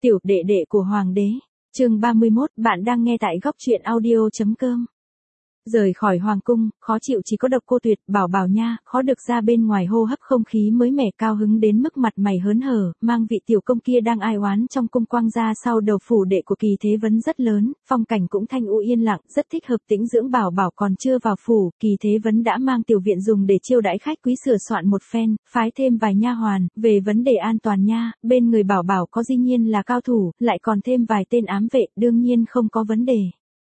Tiểu đệ đệ của hoàng đế, chương 31, bạn đang nghe tại góc truyện audio.com. Rời khỏi hoàng cung, khó chịu chỉ có Độc Cô Tuyệt, Bảo Bảo nha, khó được ra bên ngoài hô hấp không khí mới mẻ, cao hứng đến mức mặt mày hớn hở, mang vị tiểu công kia đang ai oán trong cung quang ra sau đầu phủ đệ của Kỳ Thế Vấn rất lớn, phong cảnh cũng thanh u yên lặng, rất thích hợp tĩnh dưỡng. Bảo Bảo còn chưa vào phủ, Kỳ Thế Vấn đã mang tiểu viện dùng để chiêu đãi khách quý sửa soạn một phen, phái thêm vài nha hoàn. Về vấn đề an toàn nha, bên người Bảo Bảo có dĩ nhiên là cao thủ, lại còn thêm vài tên ám vệ, đương nhiên không có vấn đề.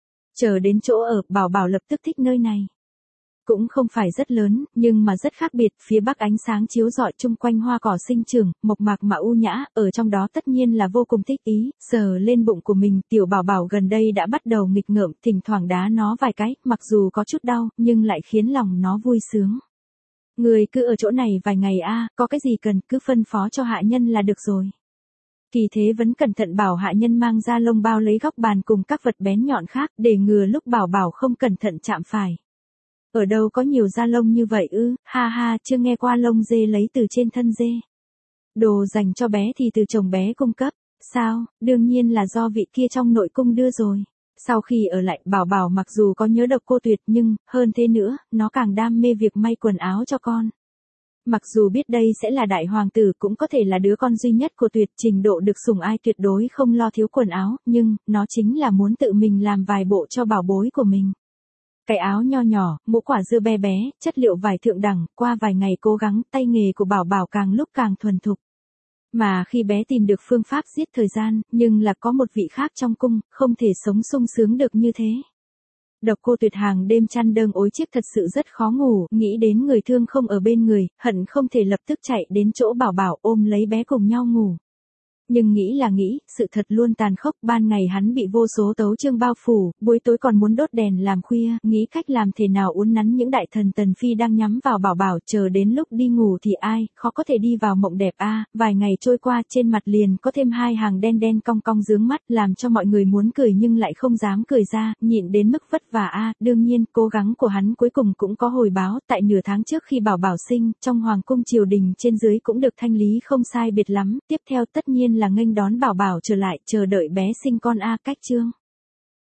Chờ đến chỗ ở, Bảo Bảo lập tức thích nơi này. Cũng không phải rất lớn, nhưng mà rất khác biệt, phía bắc ánh sáng chiếu rọi, chung quanh hoa cỏ sinh trưởng, mộc mạc mà u nhã, ở trong đó tất nhiên là vô cùng thích ý. Sờ lên bụng của mình, tiểu Bảo Bảo gần đây đã bắt đầu nghịch ngợm, thỉnh thoảng đá nó vài cái, mặc dù có chút đau, nhưng lại khiến lòng nó vui sướng. Người cứ ở chỗ này vài ngày có cái gì cần, cứ phân phó cho hạ nhân là được rồi. Kỳ Thế Vấn cẩn thận bảo hạ nhân mang ra lông bao lấy góc bàn cùng các vật bén nhọn khác, để ngừa lúc Bảo Bảo không cẩn thận chạm phải. Ở đâu có nhiều da lông như vậy ư, ha ha, chưa nghe qua lông dê lấy từ trên thân dê. Đồ dành cho bé thì từ chồng bé cung cấp, sao, đương nhiên là do vị kia trong nội cung đưa rồi. Sau khi ở lại, Bảo Bảo mặc dù có nhớ Độc Cô Tuyệt nhưng, hơn thế nữa, nó càng đam mê việc may quần áo cho con. Mặc dù biết đây sẽ là đại hoàng tử, cũng có thể là đứa con duy nhất của Tuyệt, trình độ được sủng ai tuyệt đối không lo thiếu quần áo, nhưng, nó chính là muốn tự mình làm vài bộ cho bảo bối của mình. Cái áo nho nhỏ, mũ quả dưa bé bé, chất liệu vải thượng đẳng, qua vài ngày cố gắng, tay nghề của Bảo Bảo càng lúc càng thuần thục. Mà khi bé tìm được phương pháp giết thời gian, nhưng là có một vị khác trong cung, không thể sống sung sướng được như thế. Độc Cô Tuyệt hàng đêm chăn đơn ối chiếc thật sự rất khó ngủ, nghĩ đến người thương không ở bên người, hận không thể lập tức chạy đến chỗ Bảo Bảo ôm lấy bé cùng nhau ngủ. Nhưng nghĩ là nghĩ, sự thật luôn tàn khốc, ban ngày hắn bị vô số tấu chương bao phủ, buổi tối còn muốn đốt đèn làm khuya, nghĩ cách làm thế nào uốn nắn những đại thần tần phi đang nhắm vào Bảo Bảo, chờ đến lúc đi ngủ thì ai, khó có thể đi vào mộng đẹp vài ngày trôi qua, trên mặt liền có thêm hai hàng đen đen cong cong rướng mắt, làm cho mọi người muốn cười nhưng lại không dám cười ra, nhịn đến mức vất vả đương nhiên, cố gắng của hắn cuối cùng cũng có hồi báo, tại nửa tháng trước khi Bảo Bảo sinh, trong hoàng cung triều đình trên dưới cũng được thanh lý không sai biệt lắm, tiếp theo tất nhiên là nghênh đón Bảo Bảo trở lại, chờ đợi bé sinh con cách chương.